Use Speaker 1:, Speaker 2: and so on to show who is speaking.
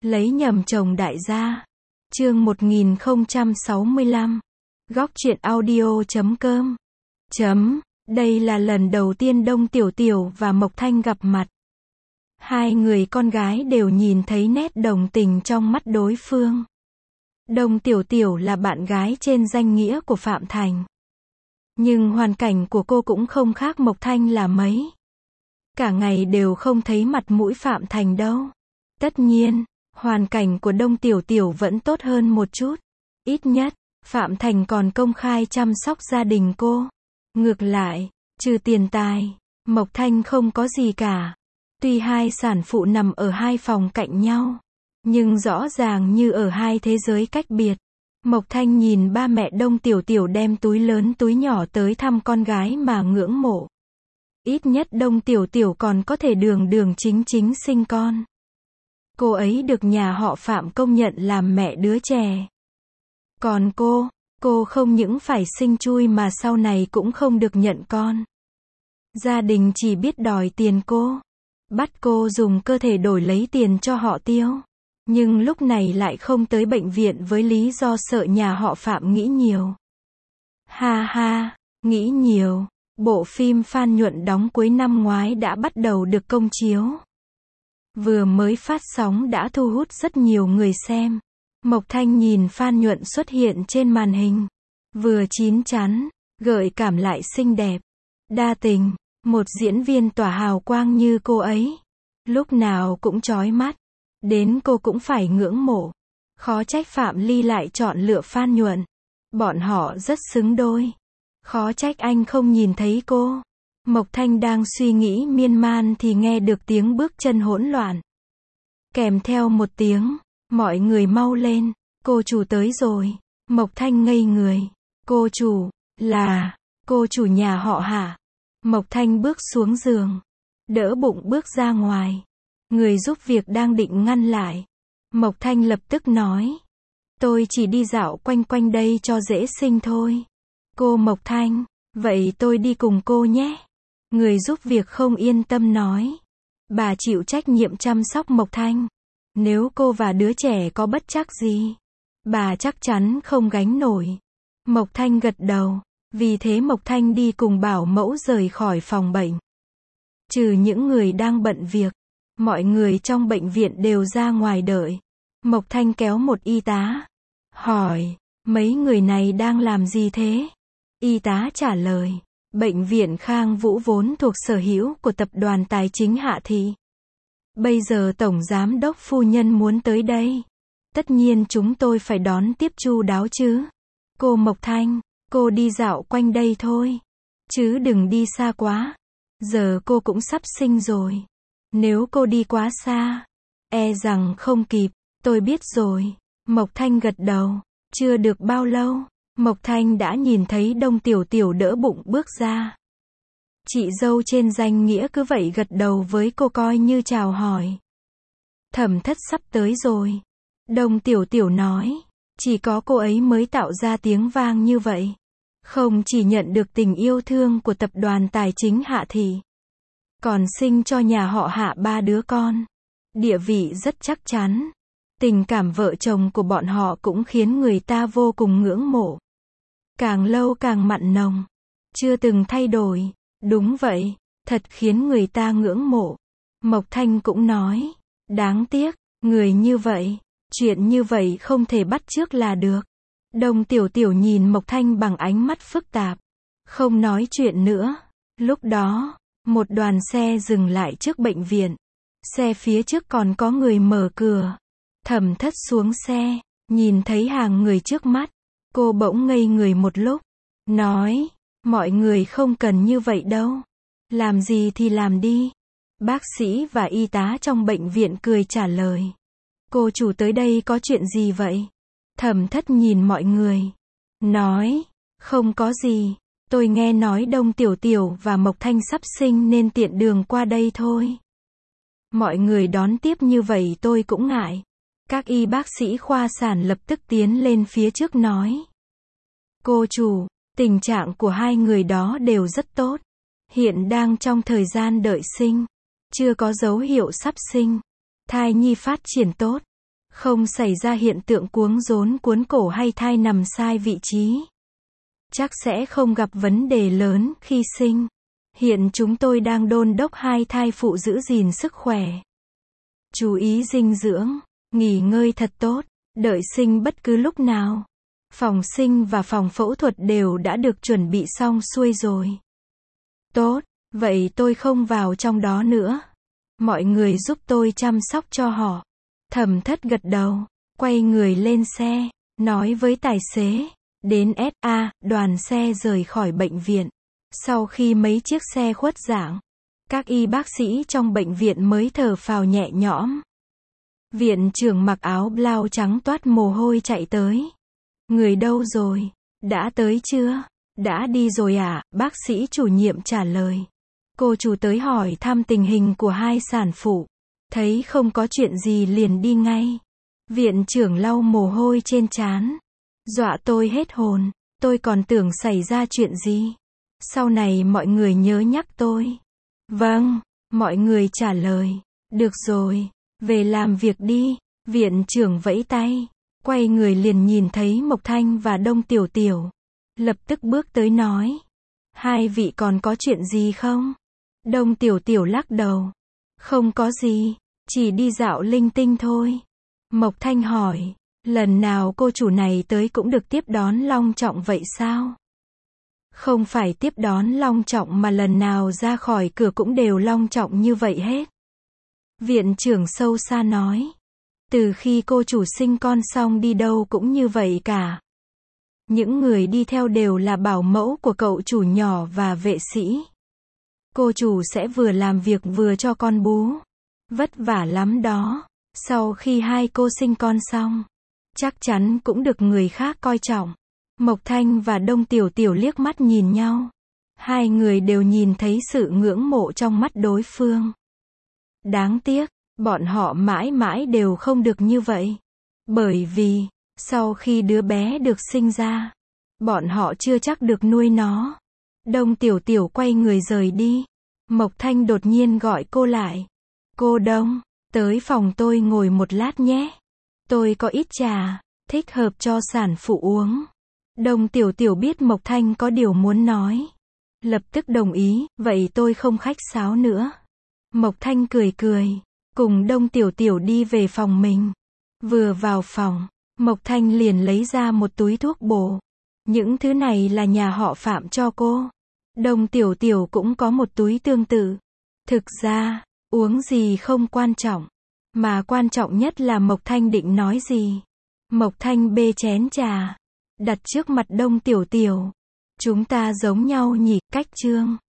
Speaker 1: Lấy nhầm chồng đại gia. Chương 1065. Góc truyện audio.com. Đây là lần đầu tiên Đông Tiểu Tiểu và Mộc Thanh gặp mặt. Hai người con gái đều nhìn thấy nét đồng tình trong mắt đối phương. Đông Tiểu Tiểu là bạn gái trên danh nghĩa của Phạm Thành. Nhưng hoàn cảnh của cô cũng không khác Mộc Thanh là mấy. Cả ngày đều không thấy mặt mũi Phạm Thành đâu. Tất nhiên, hoàn cảnh của Đông Tiểu Tiểu vẫn tốt hơn một chút. Ít nhất, Phạm Thành còn công khai chăm sóc gia đình cô. Ngược lại, trừ tiền tài, Mộc Thanh không có gì cả. Tuy hai sản phụ nằm ở hai phòng cạnh nhau, nhưng rõ ràng như ở hai thế giới cách biệt. Mộc Thanh nhìn ba mẹ Đông Tiểu Tiểu đem túi lớn túi nhỏ tới thăm con gái mà ngưỡng mộ. Ít nhất Đông Tiểu Tiểu còn có thể đường đường chính chính sinh con. Cô ấy được nhà họ Phạm công nhận làm mẹ đứa trẻ. Còn cô không những phải sinh chui mà sau này cũng không được nhận con. Gia đình chỉ biết đòi tiền cô, bắt cô dùng cơ thể đổi lấy tiền cho họ tiêu. Nhưng lúc này lại không tới bệnh viện với lý do sợ nhà họ Phạm nghĩ nhiều. Ha ha, nghĩ nhiều. Bộ phim Phan Nhuận đóng cuối năm ngoái đã bắt đầu được công chiếu. Vừa mới phát sóng đã thu hút rất nhiều người xem. Mộc Thanh nhìn Phan Nhuận xuất hiện trên màn hình. Vừa chín chắn, gợi cảm lại xinh đẹp. Đa tình, một diễn viên tỏa hào quang như cô ấy. Lúc nào cũng chói mắt. Đến cô cũng phải ngưỡng mộ. Khó trách Phạm Ly lại chọn lựa Phan Nhuận. Bọn họ rất xứng đôi. Khó trách anh không nhìn thấy cô. Mộc Thanh đang suy nghĩ miên man thì nghe được tiếng bước chân hỗn loạn. Kèm theo một tiếng, mọi người mau lên, cô chủ tới rồi. Mộc Thanh ngây người. Cô chủ, là, cô chủ nhà họ hả? Mộc Thanh bước xuống giường, đỡ bụng bước ra ngoài. Người giúp việc đang định ngăn lại. Mộc Thanh lập tức nói. Tôi chỉ đi dạo quanh quanh đây cho dễ sinh thôi. Cô Mộc Thanh, vậy tôi đi cùng cô nhé. Người giúp việc không yên tâm nói. Bà chịu trách nhiệm chăm sóc Mộc Thanh. Nếu cô và đứa trẻ có bất trắc gì, bà chắc chắn không gánh nổi. Mộc Thanh gật đầu. Vì thế Mộc Thanh đi cùng bảo mẫu rời khỏi phòng bệnh. Trừ những người đang bận việc, mọi người trong bệnh viện đều ra ngoài đợi. Mộc Thanh kéo một y tá. Hỏi, mấy người này đang làm gì thế? Y tá trả lời, bệnh viện Khang Vũ vốn thuộc sở hữu của tập đoàn tài chính Hạ Thị. Bây giờ tổng giám đốc phu nhân muốn tới đây. Tất nhiên chúng tôi phải đón tiếp chu đáo chứ. Cô Mộc Thanh, cô đi dạo quanh đây thôi. Chứ đừng đi xa quá. Giờ cô cũng sắp sinh rồi. Nếu cô đi quá xa, e rằng không kịp. Tôi biết rồi. Mộc Thanh gật đầu. Chưa được bao lâu, Mộc Thanh đã nhìn thấy Đông Tiểu Tiểu đỡ bụng bước ra. Chị dâu trên danh nghĩa cứ vậy gật đầu với cô coi như chào hỏi. Thẩm Thất sắp tới rồi. Đông Tiểu Tiểu nói. Chỉ có cô ấy mới tạo ra tiếng vang như vậy. Không chỉ nhận được tình yêu thương của tập đoàn tài chính Hạ Thị, còn sinh cho nhà họ Hạ 3 đứa con. Địa vị rất chắc chắn. Tình cảm vợ chồng của bọn họ cũng khiến người ta vô cùng ngưỡng mộ. Càng lâu càng mặn nồng. Chưa từng thay đổi. Đúng vậy, thật khiến người ta ngưỡng mộ. Mộc Thanh cũng nói. Đáng tiếc, người như vậy, chuyện như vậy không thể bắt chước là được. Đông Tiểu Tiểu nhìn Mộc Thanh bằng ánh mắt phức tạp. Không nói chuyện nữa. Lúc đó, một đoàn xe dừng lại trước bệnh viện. Xe phía trước còn có người mở cửa. Thẩm Thất xuống xe, nhìn thấy hàng người trước mắt. Cô bỗng ngây người một lúc. Nói, mọi người không cần như vậy đâu. Làm gì thì làm đi. Bác sĩ và y tá trong bệnh viện cười trả lời. Cô chủ tới đây có chuyện gì vậy? Thẩm Thất nhìn mọi người. Nói, không có gì. Tôi nghe nói Đông Tiểu Tiểu và Mộc Thanh sắp sinh nên tiện đường qua đây thôi. Mọi người đón tiếp như vậy tôi cũng ngại. Các y bác sĩ khoa sản lập tức tiến lên phía trước nói. Cô chủ, tình trạng của hai người đó đều rất tốt. Hiện đang trong thời gian đợi sinh. Chưa có dấu hiệu sắp sinh. Thai nhi phát triển tốt. Không xảy ra hiện tượng cuống rốn cuốn cổ hay thai nằm sai vị trí. Chắc sẽ không gặp vấn đề lớn khi sinh. Hiện chúng tôi đang đôn đốc hai thai phụ giữ gìn sức khỏe. Chú ý dinh dưỡng, nghỉ ngơi thật tốt, đợi sinh bất cứ lúc nào. Phòng sinh và phòng phẫu thuật đều đã được chuẩn bị xong xuôi rồi. Tốt, vậy tôi không vào trong đó nữa. Mọi người giúp tôi chăm sóc cho họ. Thẩm Thất gật đầu, quay người lên xe, nói với tài xế, đến SA, đoàn xe rời khỏi bệnh viện. Sau khi mấy chiếc xe khuất dạng, các y bác sĩ trong bệnh viện mới thở phào nhẹ nhõm. Viện trưởng mặc áo blau trắng toát mồ hôi chạy tới. Người đâu rồi? Đã tới chưa? Đã đi rồi ạ, bác sĩ chủ nhiệm trả lời. Cô chủ tới hỏi thăm tình hình của hai sản phụ. Thấy không có chuyện gì liền đi ngay. Viện trưởng lau mồ hôi trên trán. Dọa tôi hết hồn, tôi còn tưởng xảy ra chuyện gì. Sau này mọi người nhớ nhắc tôi. Vâng, mọi người trả lời. Được rồi, về làm việc đi. Viện trưởng vẫy tay. Quay người liền nhìn thấy Mộc Thanh và Đông Tiểu Tiểu. Lập tức bước tới nói. Hai vị còn có chuyện gì không? Đông Tiểu Tiểu lắc đầu. Không có gì, chỉ đi dạo linh tinh thôi. Mộc Thanh hỏi. Lần nào cô chủ này tới cũng được tiếp đón long trọng vậy sao? Không phải tiếp đón long trọng mà lần nào ra khỏi cửa cũng đều long trọng như vậy hết. Viện trưởng sâu xa nói. Từ khi cô chủ sinh con xong đi đâu cũng như vậy cả. Những người đi theo đều là bảo mẫu của cậu chủ nhỏ và vệ sĩ. Cô chủ sẽ vừa làm việc vừa cho con bú. Vất vả lắm đó. Sau khi hai cô sinh con xong, chắc chắn cũng được người khác coi trọng. Mộc Thanh và Đông Tiểu Tiểu liếc mắt nhìn nhau. Hai người đều nhìn thấy sự ngưỡng mộ trong mắt đối phương. Đáng tiếc, bọn họ mãi mãi đều không được như vậy. Bởi vì, sau khi đứa bé được sinh ra, bọn họ chưa chắc được nuôi nó. Đông Tiểu Tiểu quay người rời đi. Mộc Thanh đột nhiên gọi cô lại. Cô Đông, tới phòng tôi ngồi một lát nhé. Tôi có ít trà, thích hợp cho sản phụ uống. Đông Tiểu Tiểu biết Mộc Thanh có điều muốn nói. Lập tức đồng ý, vậy tôi không khách sáo nữa. Mộc Thanh cười cười, cùng Đông Tiểu Tiểu đi về phòng mình. Vừa vào phòng, Mộc Thanh liền lấy ra một túi thuốc bổ. Những thứ này là nhà họ Phạm cho cô. Đông Tiểu Tiểu cũng có một túi tương tự. Thực ra, uống gì không quan trọng, mà quan trọng nhất là Mộc Thanh định nói gì. Mộc Thanh bê chén trà, đặt trước mặt Đông Tiểu Tiểu. Chúng ta giống nhau nhỉ, cách chương.